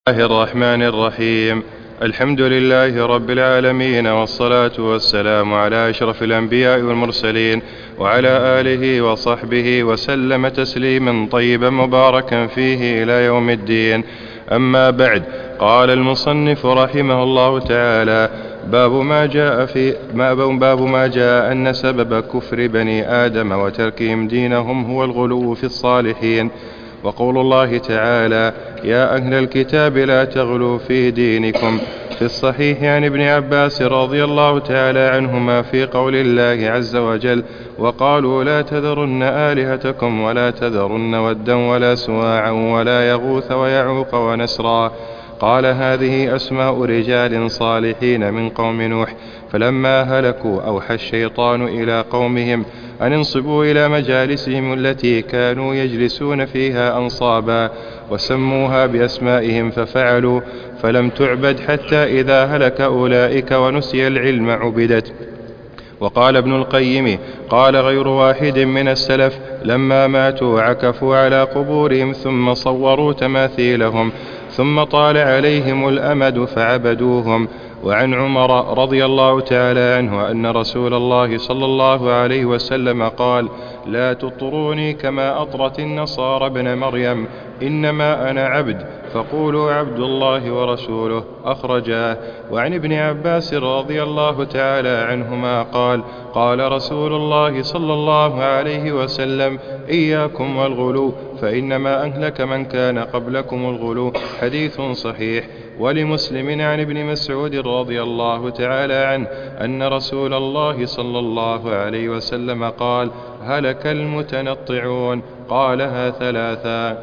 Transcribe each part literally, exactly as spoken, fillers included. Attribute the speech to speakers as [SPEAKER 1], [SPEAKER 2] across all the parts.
[SPEAKER 1] الله الرحمن الرحيم. الحمد لله رب العالمين، والصلاة والسلام على أشرف الأنبياء والمرسلين، وعلى آله وصحبه وسلم تسليما طيبا مباركا فيه إلى يوم الدين. أما بعد، قال المصنف رحمه الله تعالى: باب ما جاء في باب ما جاء أن سبب كفر بني آدم وتركهم دينهم هو الغلو في الصالحين. وقول الله تعالى: يا أهل الكتاب لا تغلوا في دينكم. في الصحيح عن ابن عباس رضي الله تعالى عنهما في قول الله عز وجل: وقالوا لا تذرن آلهتكم ولا تذرن ودا ولا سواعا ولا يغوث ويعوق ونسرا. قال: هذه أسماء رجال صالحين من قوم نوح، فلما هلكوا أوحى الشيطان إلى قومهم أن انصبوا إلى مجالسهم التي كانوا يجلسون فيها أنصابا، وسموها بأسمائهم ففعلوا، فلم تعبد حتى إذا هلك أولئك ونسي العلم عبدت. وقال ابن القيم: قال غير واحد من السلف: لما ماتوا عكفوا على قبورهم ثم صوروا تماثيلهم، ثم طال عليهم الأمد فعبدوهم. وعن عمر رضي الله تعالى عنه أن رسول الله صلى الله عليه وسلم قال: لا تطروني كما أطرت النصارى ابن مريم، إنما أنا عبد، فقولوا عبد الله ورسوله. أخرجاه. وعن ابن عباس رضي الله تعالى عنهما قال: قال رسول الله صلى الله عليه وسلم: إياكم والغلو، فإنما أهلك من كان قبلكم الغلو. حديث صحيح. ولمسلم عن ابن مسعود رضي الله تعالى عنه أن رسول الله صلى الله عليه وسلم قال: هلك المتنطعون. قالها ثلاثا.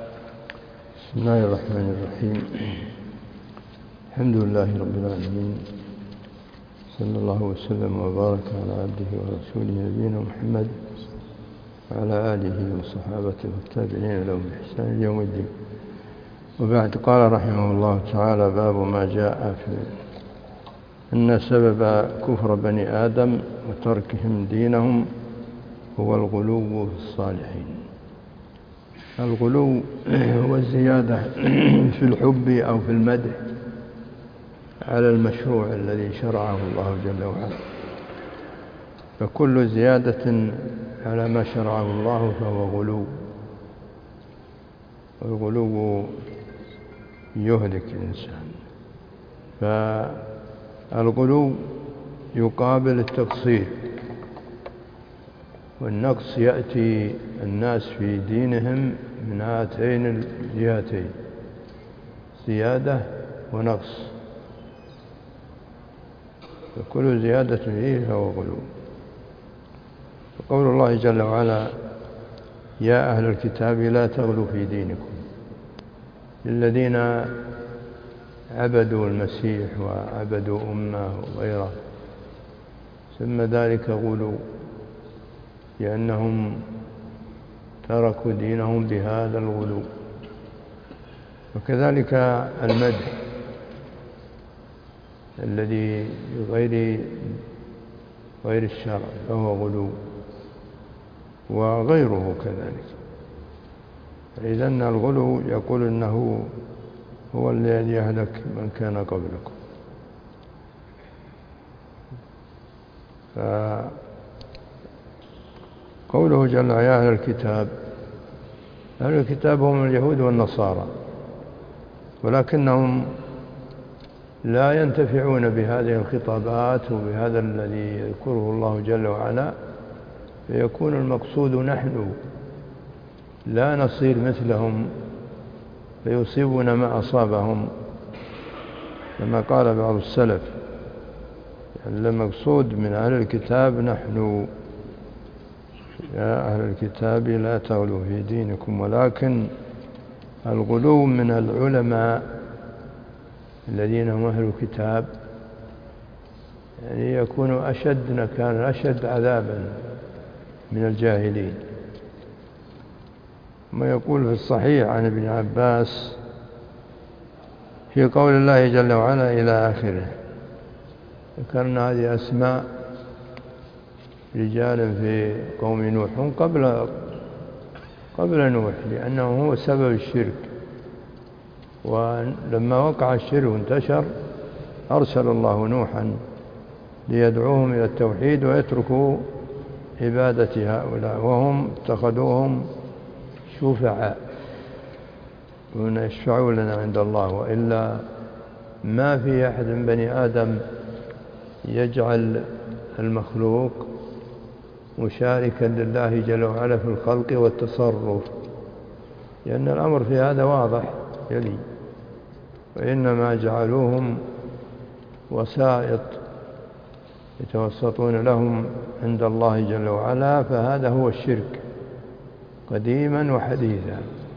[SPEAKER 2] بسم الله الرحمن الرحيم. الحمد لله رب العالمين، صلى الله وسلم وبارك على عبده ورسوله نبينا محمد وعلى آله وصحابته والتابعين لهم بإحسان يوم الدين. وبعد، قال رحمه الله تعالى: باب ما جاء في أن سبب كفر بني آدم وتركهم دينهم هو الغلو في الصالحين. الغلو هو الزيادة في الحب أو في المدح على المشروع الذي شرعه الله جل وعلا، فكل زيادة على ما شرعه الله فهو غلو، والغلو يهلك الإنسان. فالغلو يقابل التقصير، والنقص يأتي الناس في دينهم من هاتين الجهتين: زيادة ونقص، فكل زيادة فيه فهو غلو. فقول الله جل وعلا: يا أهل الكتاب لا تغلوا في دينكم، للذين عبدوا المسيح وعبدوا أمه وغيره ثم ذلك غلو، لأنهم تركوا دينهم بهذا الغلو. وكذلك المدح الذي غير غير الشرع فهو غلو، وغيره كذلك. إذن الغلو يقول إنه هو الذي يهلك من كان قبلكم. فقوله جل: يا أهل الكتاب، أهل الكتاب هم اليهود والنصارى، ولكنهم لا ينتفعون بهذه الخطابات وبهذا الذي يذكره الله جل وعلا، فيكون المقصود نحن لا نصير مثلهم فيصيبنا ما أصابهم، كما قال بعض السلف: يعني المقصود من أهل الكتاب نحن. يا أهل الكتاب لا تغلوا في دينكم. ولكن الغلو من العلماء الذين هم أهل الكتاب يعني يكون أشد نكالا، أشد عذابا من الجاهلين. ما يقول في الصحيح عن ابن عباس في قول الله جل وعلا إلى آخره، ذكرنا هذه أسماء رجال في قوم نوح قبل قبل نوح، لأنه هو سبب الشرك. ولما وقع الشرك وانتشر أرسل الله نوحا ليدعوهم إلى التوحيد ويتركوا عبادة هؤلاء، وهم اتخذوهم شفعاء يشفعوا لنا عند الله. وإلا ما في أحد من بني آدم يجعل المخلوق مشاركا لله جل وعلا في الخلق والتصرف، لأن الأمر في هذا واضح يلي، وإنما جعلوهم وسائط يتوسطون لهم عند الله جل وعلا، فهذا هو الشرك قديما وحديثا.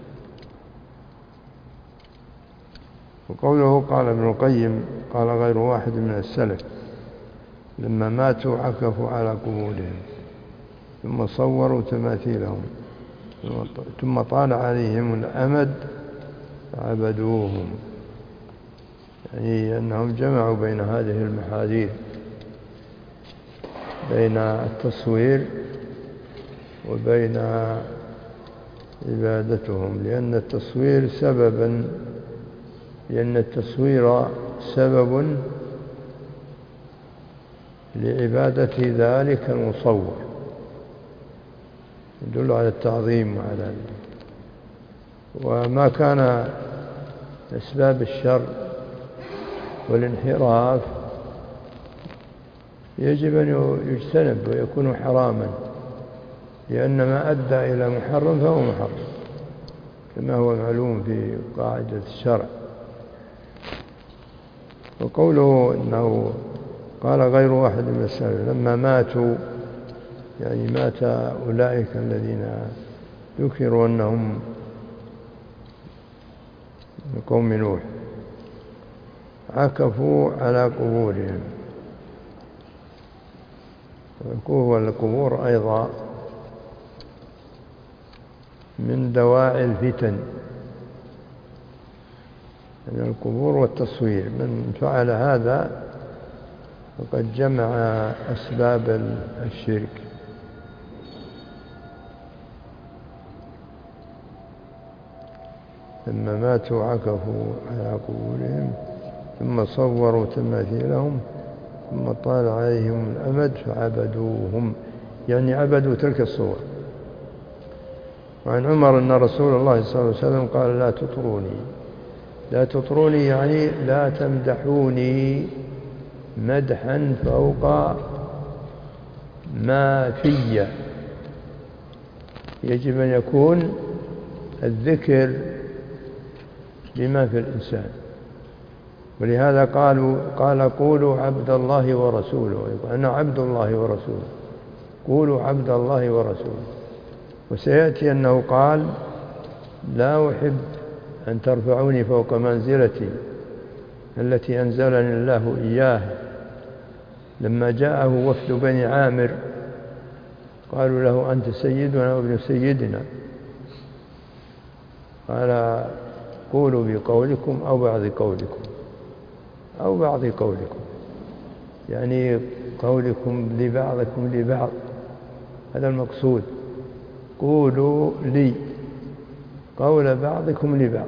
[SPEAKER 2] وقوله قال ابن القيم قال غير واحد من السلف لما ماتوا عكفوا على قبورهم ثم صوروا تماثيلهم ثم طال عليهم الأمد فعبدوهم، يعني أنهم جمعوا بين هذه المحاذير، بين التصوير وبين عبادتهم، لأن التصوير سببا لأن التصوير سبب لعبادة ذلك المصور، يدل على التعظيم وعلى وما كان أسباب الشر والانحراف يجب أن يجتنب ويكون حراما، لأن ما أدى إلى محرم فهو محرم كما هو معلوم في قاعدة الشرع. وقوله إنه قال غير واحد من السلف لما ماتوا، يعني مات أولئك الذين ذكروا أنهم من قوم نوح عكفوا على قبورهم. والقبور أيضا من دواعي الفتن، يعني القبور والتصوير، من فعل هذا فقد جمع أسباب الشرك. لما ماتوا عكفوا على قبورهم ثم صوروا تماثيلهم ثم طال عليهم الأمد فعبدوهم، يعني عبدوا تلك الصور. وعن عمر أن رسول الله صلى الله عليه وسلم قال لا تطروني لا تطروني يعني لا تمدحوني مدحا فوق ما في، يجب أن يكون الذكر لما في الإنسان. ولهذا قالوا قال قولوا عبد الله ورسوله، أنا عبد الله ورسوله، قولوا عبد الله ورسوله. وسيأتي أنه قال لا أحب أن ترفعوني فوق منزلتي التي أنزلني الله إياها. لما جاءه وفد بني عامر قالوا له أنت سيدنا وابن سيدنا، قال قولوا بقولكم أو بعض قولكم أو بعض قولكم، يعني قولكم لبعضكم لبعض، هذا المقصود. قولوا لي قول بعضكم لبعض،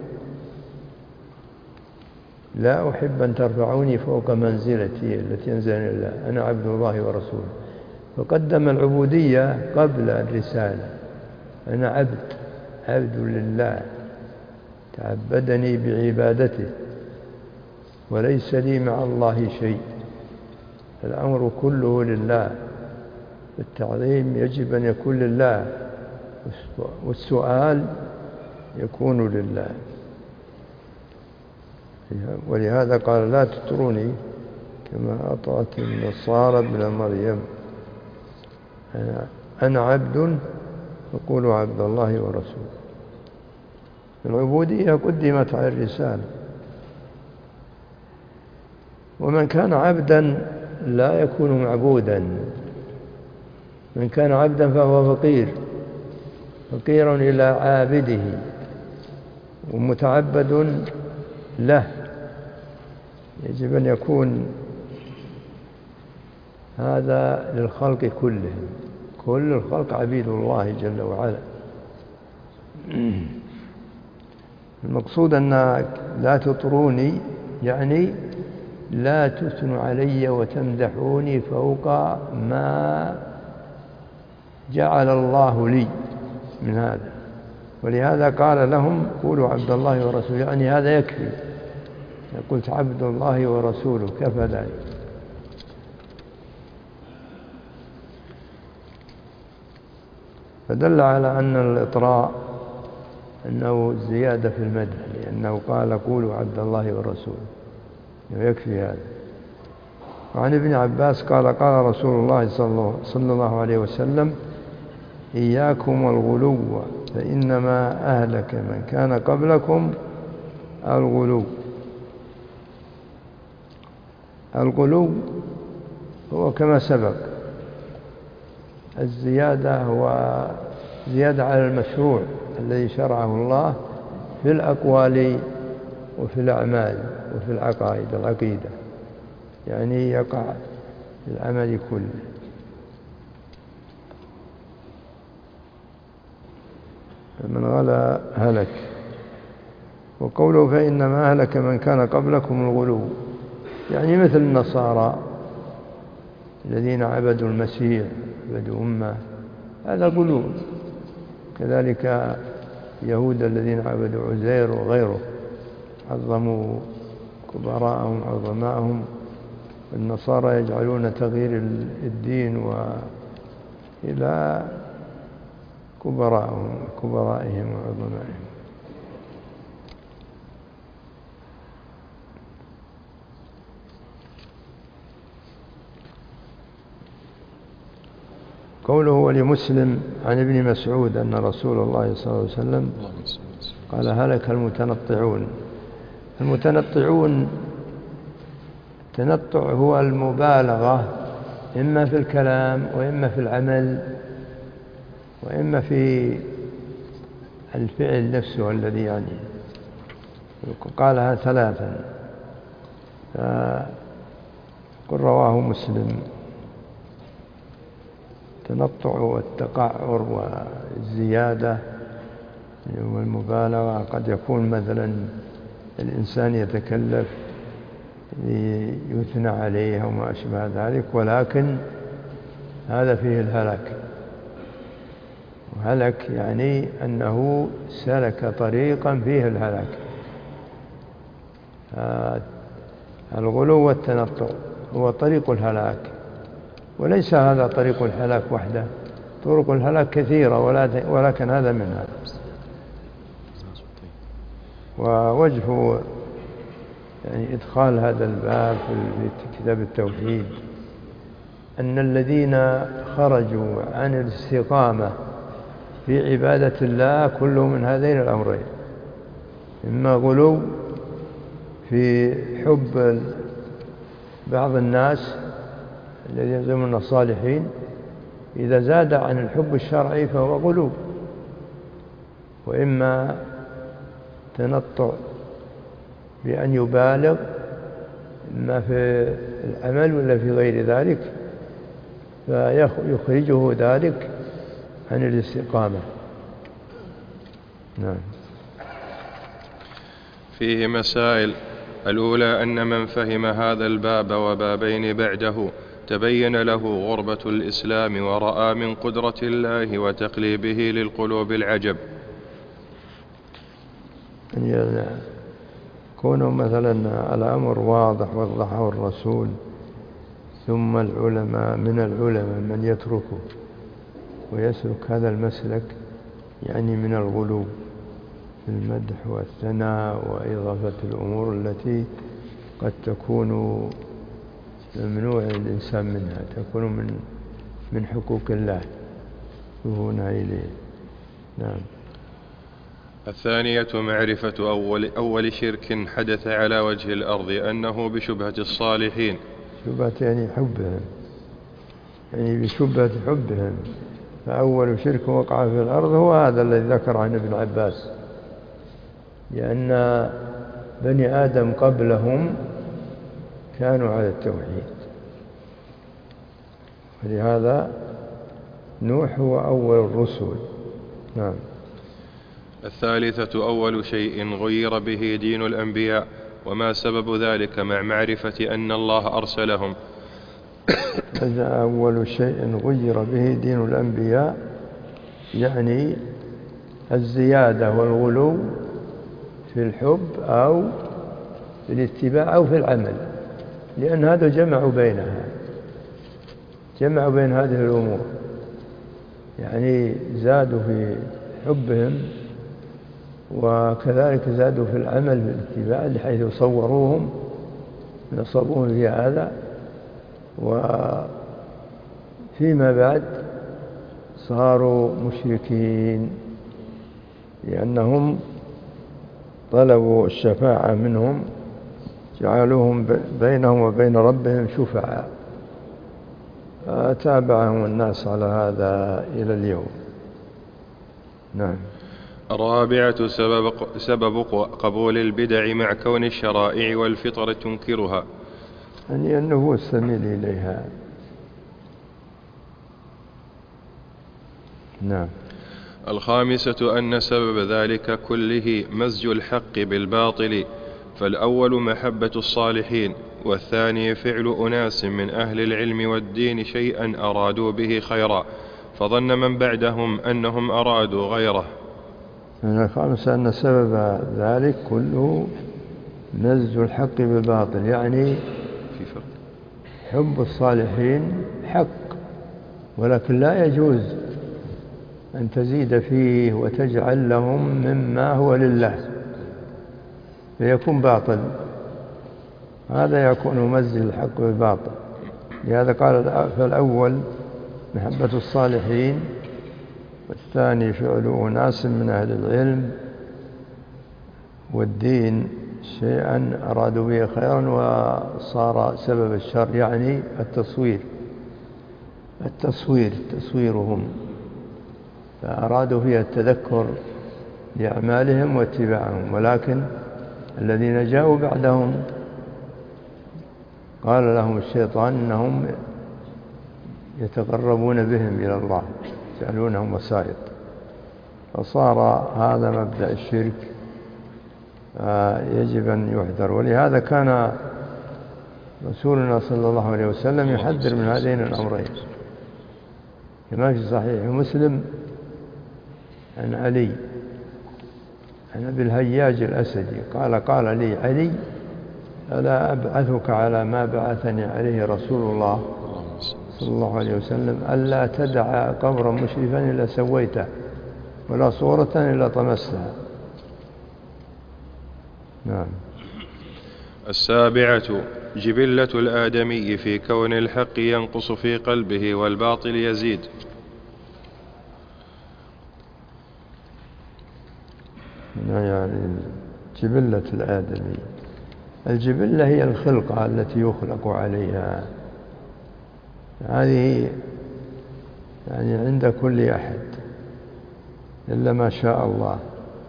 [SPEAKER 2] لا أحب أن ترفعوني فوق منزلتي التي أنزلني الله، أنا عبد الله ورسوله. فقدم العبودية قبل الرسالة، أنا عبد عبد لله تعبدني بعبادته وليس لي مع الله شيء، الأمر كله لله، التعظيم يجب أن يكون لله والسؤال يكون لله. ولهذا قال لا تطروني كما أطرت النصارى ابن مريم، أنا عبد فقولوا عبد الله ورسوله. العبودية قدمت على الرسالة، ومن كان عبدا لا يكون معبودا، من كان عبدا فهو فقير فقير إلى عابده ومتعبد له. يجب أن يكون هذا للخلق كلهم، كل الخلق عبيد الله جل وعلا. المقصود أن لا تطروني يعني لا تثنوا علي وتمدحوني فوق ما جعل الله لي من هذا. ولهذا قال لهم قولوا عبد الله ورسوله، يعني هذا يكفي، قلت عبد الله ورسوله كفى ذلك. فدل على أن الإطراء أنه زيادة في المدح، لأنه قال قولوا عبد الله ورسوله يكفي هذا. وعن ابن عباس قال قال رسول الله صلى الله عليه وسلم إياكم والغلو فإنما أهلك من كان قبلكم الغلو. الغلو هو كما سبق، الزيادة هو زيادة على المشروع الذي شرعه الله في الأقوال وفي الأعمال وفي العقائد العقيدة، يعني يقع في العمل كله. فمن غلا هلك. وقوله فإنما أهلك من كان قبلكم الغلو، يعني مثل النصارى الذين عبدوا المسيح عبدوا أمه، هذا غلو. كذلك يهود الذين عبدوا عزير وغيره عظموا كبراءهم عظماءهم. النصارى يجعلون تغيير الدين وإلى كبراءهم كبرائهم وعظمائهم. قوله ولمسلم عن ابن مسعود أن رسول الله صلى الله عليه وسلم قال هلك المتنطعون. المتنطعون، التنطع هو المبالغة إما في الكلام وإما في العمل وإما في الفعل نفسه الذي يعني قالها ثلاثا. قل رواه مسلم. التنطع والتقعر والزيادة والمبالغة قد يكون مثلا الإنسان يتكلف يثنى عليه وما أشبه ذلك، ولكن هذا فيه الهلك. وهلك يعني أنه سلك طريقا فيه الهلك. الغلو والتنطع هو طريق الهلاك، وليس هذا طريق الهلاك وحده، طرق الهلاك كثيرة ولكن هذا منها. ووجه يعني إدخال هذا الباب في كتاب التوحيد أن الذين خرجوا عن الاستقامة في عبادة الله كلهم من هذين الأمرين، إما غلو في حب بعض الناس الذين يزعمون الصالحين، إذا زاد عن الحب الشرعي فهو غلو، وإما تنطع بأن يبالغ إما في العمل ولا في غير ذلك فيخرجه ذلك عن الاستقامة. نعم.
[SPEAKER 1] فيه مسائل. الأولى أن من فهم هذا الباب وبابين بعده تبين له غربة الإسلام ورأى من قدرة الله وتقليبه للقلوب العجب.
[SPEAKER 2] يعني كونه مثلا الأمر واضح وضحه الرسول، ثم العلماء من العلماء من يتركه ويسلك هذا المسلك، يعني من الغلو في المدح والثناء وإضافة الأمور التي قد تكون ممنوع الإنسان منها، تكون من من حقوق الله هنا إليه. نعم.
[SPEAKER 1] الثانية معرفة أول, أول شرك حدث على وجه الأرض أنه بشبهة الصالحين.
[SPEAKER 2] شبهة يعني حبهم، يعني بشبهة حبهم. فأول شرك وقع في الأرض هو هذا الذي ذكر عن ابن عباس، لأن بني آدم قبلهم كانوا على التوحيد، ولهذا نوح هو أول الرسل. نعم.
[SPEAKER 1] الثالثة أول شيء غير به دين الأنبياء، وما سبب ذلك مع معرفة أن الله أرسلهم.
[SPEAKER 2] هذا أول شيء غير به دين الأنبياء، يعني الزيادة والغلو في الحب أو في الاتباع أو في العمل، لأن هذا جمعوا بينها، جمعوا بين هذه الأمور، يعني زادوا في حبهم وكذلك زادوا في العمل في الاتباع، بحيث صوروهم نصبوهم في هذا. وفيما بعد صاروا مشركين لأنهم طلبوا الشفاعة منهم، جعلوهم بينهم وبين ربهم شفعاء، تابعهم الناس على هذا إلى اليوم. نعم.
[SPEAKER 1] الرابعة سبب, سبب قبول البدع مع كون الشرائع والفطر تنكرها،
[SPEAKER 2] يعني النفوس تميل إليها. نعم.
[SPEAKER 1] الخامسة أن سبب ذلك كله مزج الحق بالباطل، فالأول محبة الصالحين، والثاني فعل أناس من أهل العلم والدين شيئا أرادوا به خيرا، فظن من بعدهم أنهم أرادوا غيره.
[SPEAKER 2] الخامسة أن سبب ذلك كله مزج الحق بالباطل، يعني حب الصالحين حق، ولكن لا يجوز أن تزيد فيه وتجعل لهم مما هو لله فيكون باطل، هذا يكون مزج الحق بالباطل. لهذا قال فالأول محبة الصالحين، والثاني فعل أناس من أهل العلم والدين شيئا أرادوا به خيرا وصار سبب الشر، يعني التصوير التصوير تصويرهم، فأرادوا فيها التذكر لأعمالهم واتباعهم. ولكن الذين جاءوا بعدهم قال لهم الشيطان إنهم يتقربون بهم إلى الله، يجعلونهم وسائط، فصار هذا مبدأ الشرك، يجب أن يحذر. ولهذا كان رسولنا صلى الله عليه وسلم يحذر من هذين الأمرين، كما في صحيح مسلم عن علي عن أبي الهياج الأسدي قال قال لي علي ألا أبعثك على ما بعثني عليه رسول الله صلى الله عليه وسلم، ألا تدع قبرا مشرفا إلا سويته ولا صورة إلا طمستها. نعم.
[SPEAKER 1] السابعة جبلة الآدمي في كون الحق ينقص في قلبه والباطل يزيد.
[SPEAKER 2] يعني جبلة الآدمي، الجبلة هي الخلقة التي يخلق عليها، هذه يعني عند كل أحد إلا ما شاء الله.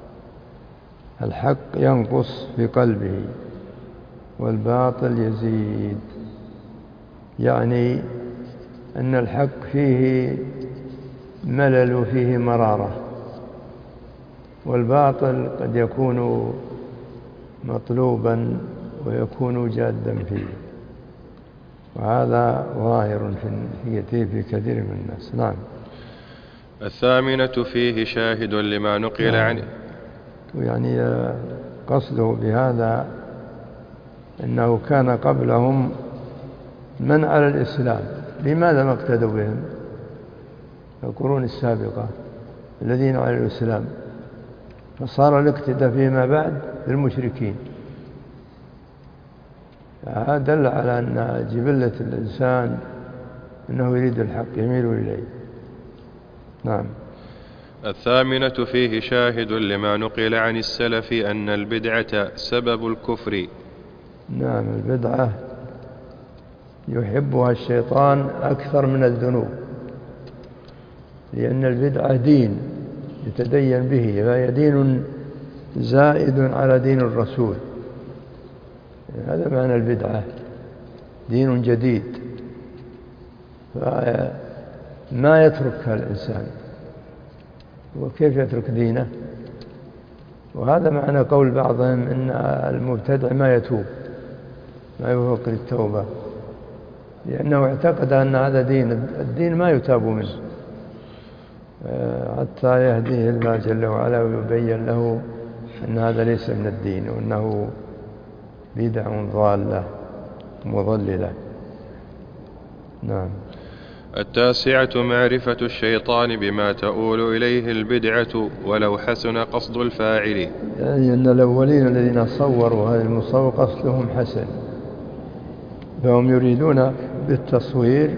[SPEAKER 2] الحق ينقص في قلبه والباطل يزيد، يعني أن الحق فيه ملل وفيه مرارة، والباطل قد يكون مطلوبا ويكون جادا فيه، وهذا ظاهر في في كثير من الناس. نعم.
[SPEAKER 1] الثامنة فيه شاهد لما نقل عنه،
[SPEAKER 2] يعني قصده بهذا أنه كان قبلهم من على الإسلام، لماذا ما اقتدوا بهم القرون السابقة الذين على الإسلام، فصار الاقتداء فيما بعد بالمشركين. هذا دل على أن جبلة الإنسان أنه يريد الحق يميل إليه. نعم.
[SPEAKER 1] الثامنة فيه شاهد لما نقل عن السلف أن البدعة سبب الكفر.
[SPEAKER 2] نعم، البدعة يحبها الشيطان أكثر من الذنوب، لأن البدعة دين يتدين به، فهي دين زائد على دين الرسول، هذا معنى البدعة، دين جديد، فما يتركها الإنسان. وكيف يترك دينه؟ وهذا معنى قول بعضهم إن المبتدع ما يتوب، ما يوفق للتوبة، لأنه اعتقد أن هذا دين، الدين ما يتاب منه حتى يهديه الله جل وعلا ويبين له أن هذا ليس من الدين، وأنه بدع ضالة مضللة. نعم.
[SPEAKER 1] التاسعة معرفة الشيطان بما تؤول إليه البدعة ولو حسن قصد الفاعل.
[SPEAKER 2] يعني أن الأولين الذين صوروا هذا المصور قصدهم حسن، فهم يريدون بالتصوير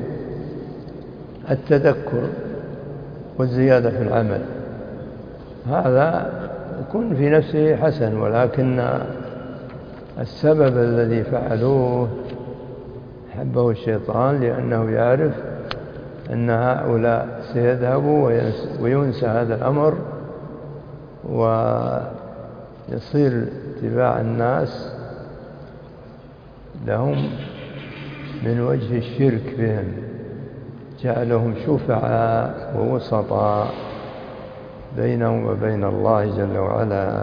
[SPEAKER 2] التذكر والزيادة في العمل، هذا يكون في نفسه حسن، ولكن السبب الذي فعلوه حبه الشيطان، لأنه يعرف أن هؤلاء سيذهبوا وينسى هذا الأمر ويصير اتباع الناس لهم من وجه الشرك بهم، جعلهم شفعاء ووسطاء بينهم وبين الله جل وعلا.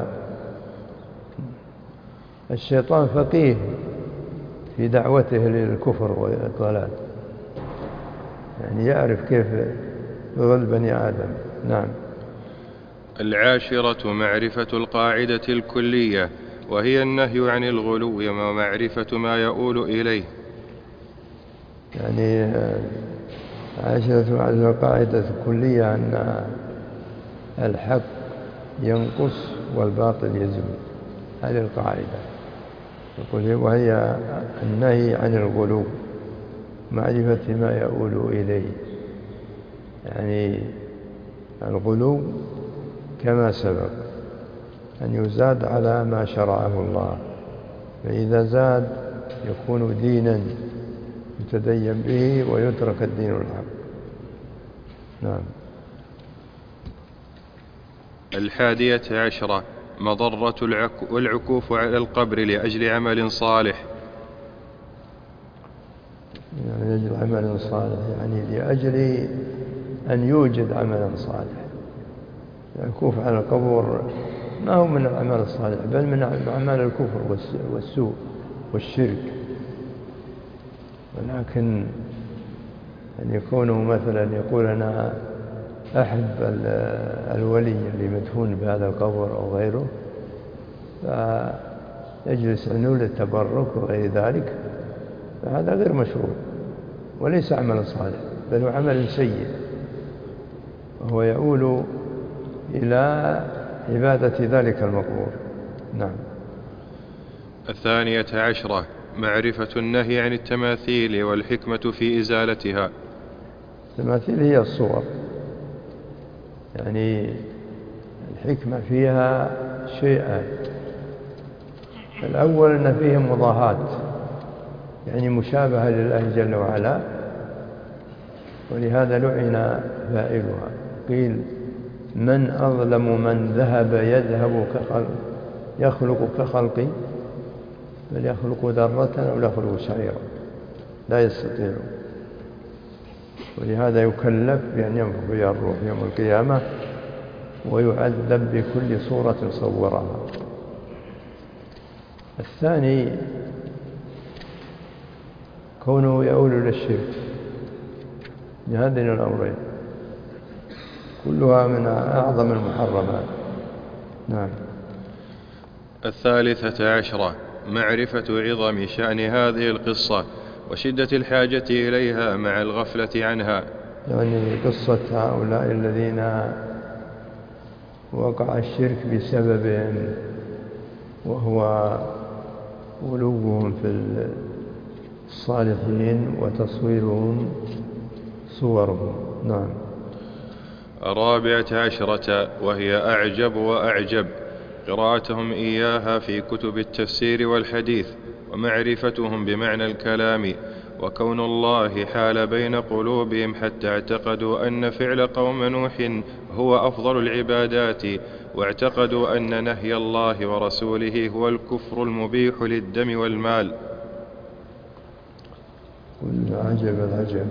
[SPEAKER 2] الشيطان فقيه في دعوته للكفر والضلال، يعني يعرف كيف يضل بني آدم. نعم.
[SPEAKER 1] العاشرة معرفة القاعدة الكلية، وهي النهي عن الغلو ومعرفة ما يؤول إليه.
[SPEAKER 2] يعني عاشرة معرفة القاعدة الكلية أن الحق ينقص والباطل يزول، هذه القاعدة، وهي النهي عن الغلو، معرفة ما يؤول إليه. يعني الغلو كما سبق أن يزاد على ما شرعه الله، فإذا زاد يكون دينا يتدين به ويترك الدين الحق. نعم.
[SPEAKER 1] الحادية عشرة مضرة العكوف على القبر لأجل عمل صالح.
[SPEAKER 2] يعني لأجل عمل صالح، يعني لأجل أن يوجد عمل صالح. العكوف على القبر ما هو من العمل الصالح، بل من أعمال الكفر والسوء والشرك، ولكن أن يكونوا مثلا يقول أنا أحب الولي اللي مدفون بهذا القبر أو غيره، فيجلس عنه للتبرك وغير ذلك، فهذا غير مشروع وليس عمل صالح، بل هو عمل سيء، وهو يؤول إلى عبادة ذلك المقبور. نعم.
[SPEAKER 1] الثانية عشرة معرفة النهي عن التماثيل والحكمة في إزالتها.
[SPEAKER 2] التماثيل هي الصور، يعني الحكمة فيها شيئان. الأول أن فيهم مضاهاة، يعني مشابهة لله جل وعلا، ولهذا لعن فاعلها، قيل من أظلم من ذهب يذهب كخلق يخلق كخلقي، بل يخلق ذرة أو يخلق شعيرا، لا يستطيع، ولهذا يكلف بأن ينفخ فيها الروح يوم القيامة ويعذب بكل صورة صورها. الثاني كونه يؤول للشرك بهذين الأمرين، كلها من أعظم المحرمات. نعم.
[SPEAKER 1] الثالثة عشرة معرفة عظم شأن هذه القصة وشدة الحاجة إليها مع الغفلة عنها.
[SPEAKER 2] يعني قصة هؤلاء الذين وقع الشرك بسببهم، وهو غلوهم في الصالحين وتصويرهم صورهم. نعم.
[SPEAKER 1] الرابعة عشرة وهي أعجب وأعجب قراءتهم إياها في كتب التفسير والحديث، ومعرفتهم بمعنى الكلام، وكون الله حال بين قلوبهم حتى اعتقدوا أن فعل قوم نوح هو أفضل العبادات، واعتقدوا أن نهي الله ورسوله هو الكفر المبيح للدم والمال.
[SPEAKER 2] كل عجب العجب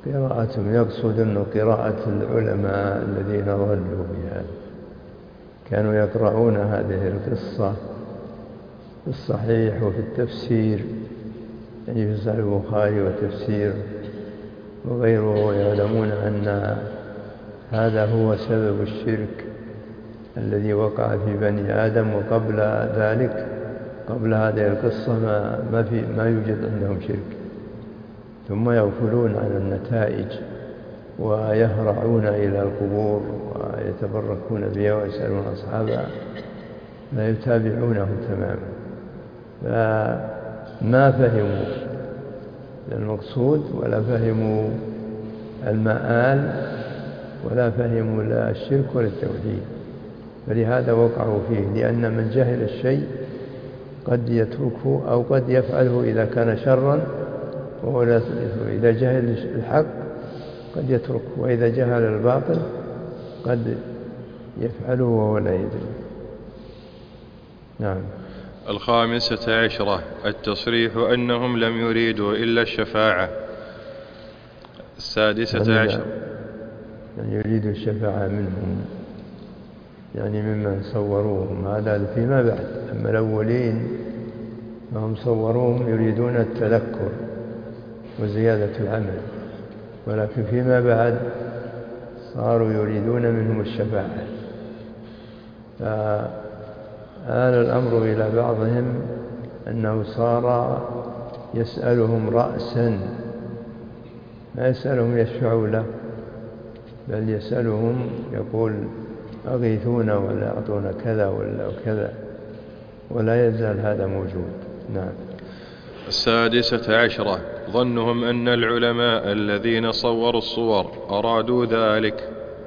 [SPEAKER 2] قراءتهم، يقصد أنه قراءة العلماء الذين ظلوا بها كانوا يقرؤون هذه القصة في الصحيح وفي التفسير، يعني في صحيح البخاري وتفسير وغيره، يعلمون أن هذا هو سبب الشرك الذي وقع في بني آدم، وقبل ذلك قبل هذه القصة ما, ما, في ما يوجد عندهم شرك، ثم يغفلون عن النتائج ويهرعون إلى القبور ويتبركون بها ويسألون أصحابها، لا يتابعونهم تماما، فما فهموا المقصود ولا فهموا المآل ولا فهموا لا الشرك ولا التوحيد، فلهذا وقعوا فيه، لأن من جهل الشيء قد يتركه أو قد يفعله إذا كان شرا وهو لا يتركه، إذا جهل الحق قد يتركه، وإذا جهل الباطل قد يفعله وهو لا يدري. نعم.
[SPEAKER 1] الخامسة عشرة التصريح أنهم لم يريدوا إلا الشفاعة. السادسة عشرة
[SPEAKER 2] يعني يريدوا الشفاعة منهم، يعني ممن صوروهم، هذا فيما بعد. أما الأولين فهم صوروهم يريدون التذكر وزيادة العمل، ولكن فيما بعد صاروا يريدون منهم الشفاعة، فآل الأمر إلى بعضهم أنه صار يسألهم رأسا، ما يسألهم يشفعوا له، بل يسألهم يقول أغيثونا ولا أعطونا كذا ولا كذا، ولا يزال هذا موجود. نعم.
[SPEAKER 1] السادسة عشرة ظنهم أن العلماء الذين صوروا الصور أرادوا ذلك،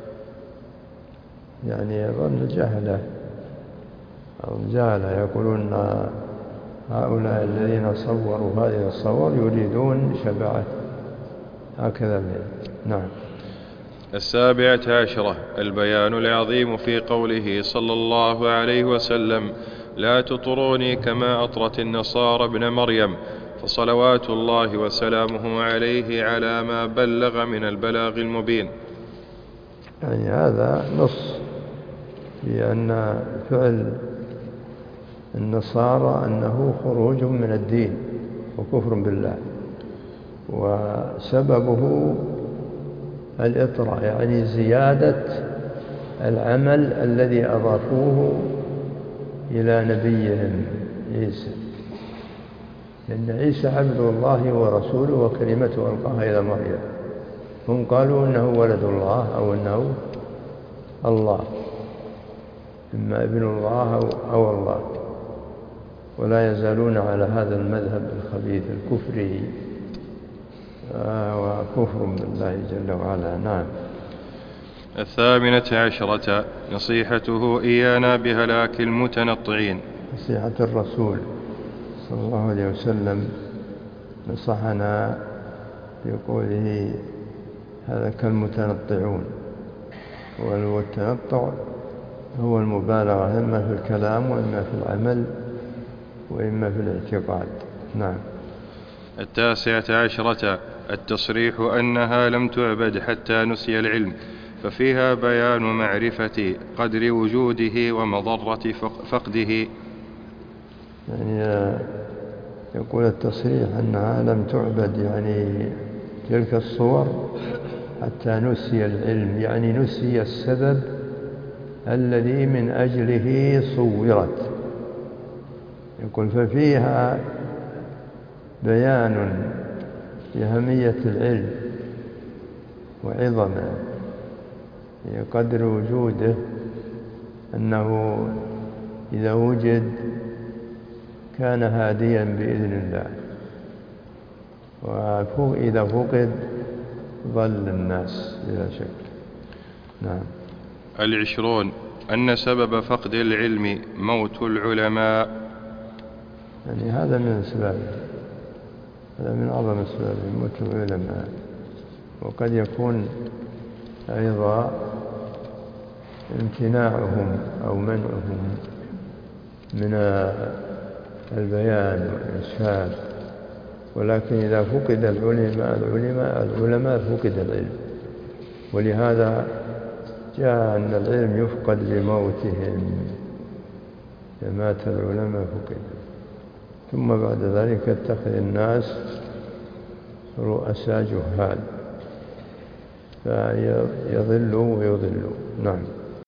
[SPEAKER 2] يعني ظن جهلة أو جهلة، يقولون هؤلاء الذين صوروا هذه الصور يريدون شفاعة، هكذا. نعم.
[SPEAKER 1] السابعة عشرة البيان العظيم في قوله صلى الله عليه وسلم لا تطروني كما أطرت النصارى ابن مريم، فصلوات الله وسلامه عليه على ما بلغ من البلاغ المبين.
[SPEAKER 2] يعني هذا نص في أن فعل النصارى أنه خروج من الدين وكفر بالله، وسببه الإطراء، يعني زيادة العمل الذي أضافوه إلى نبيهم عيسى، لأن عيسى عبد الله ورسوله وكلمته ألقاها إلى مريم، هم قالوا إنه ولد الله أو إنه الله، إما ابن الله أو الله، ولا يزالون على هذا المذهب الخبيث الكفري وكفر بالله جل وعلا. نعم.
[SPEAKER 1] الثامنة عشرة نصيحته إيانا بهلاك المتنطعين.
[SPEAKER 2] نصيحة الرسول صلى الله عليه وسلم نصحنا في قوله هلك المتنطعون، والتنطع هو المبالغة إما في الكلام وإما في العمل وإما في الاعتقاد. نعم.
[SPEAKER 1] التاسعة عشرة التصريح أنها لم تعبد حتى نسي العلم، ففيها بيان معرفة قدر وجوده ومضرة فقده.
[SPEAKER 2] يعني يقول التصريح أنها لم تعبد، يعني تلك الصور حتى نسي العلم، يعني نسي السبب الذي من أجله صورت. يقول ففيها بيان لأهمية العلم وعظمه، قدر وجوده، أنه إذا وجد كان هاديا بإذن الله، وإذا فقد ضل الناس بلا شك. نعم.
[SPEAKER 1] العشرون أن سبب فقد العلم موت العلماء،
[SPEAKER 2] يعني هذا من أسبابه، هذا من أعظم أسبابه موت العلماء، وقد يكون أيضا امتناعهم أو منعهم من البيان والإرشاد، ولكن إذا فقد العلماء العلماء العلماء فقد العلم، ولهذا جاء أن العلم يفقد بموتهم، إذا مات العلماء فقد. ثم بعد ذلك اتخذ الناس رؤساء جهال فيضلوا ويضلوا. نعم.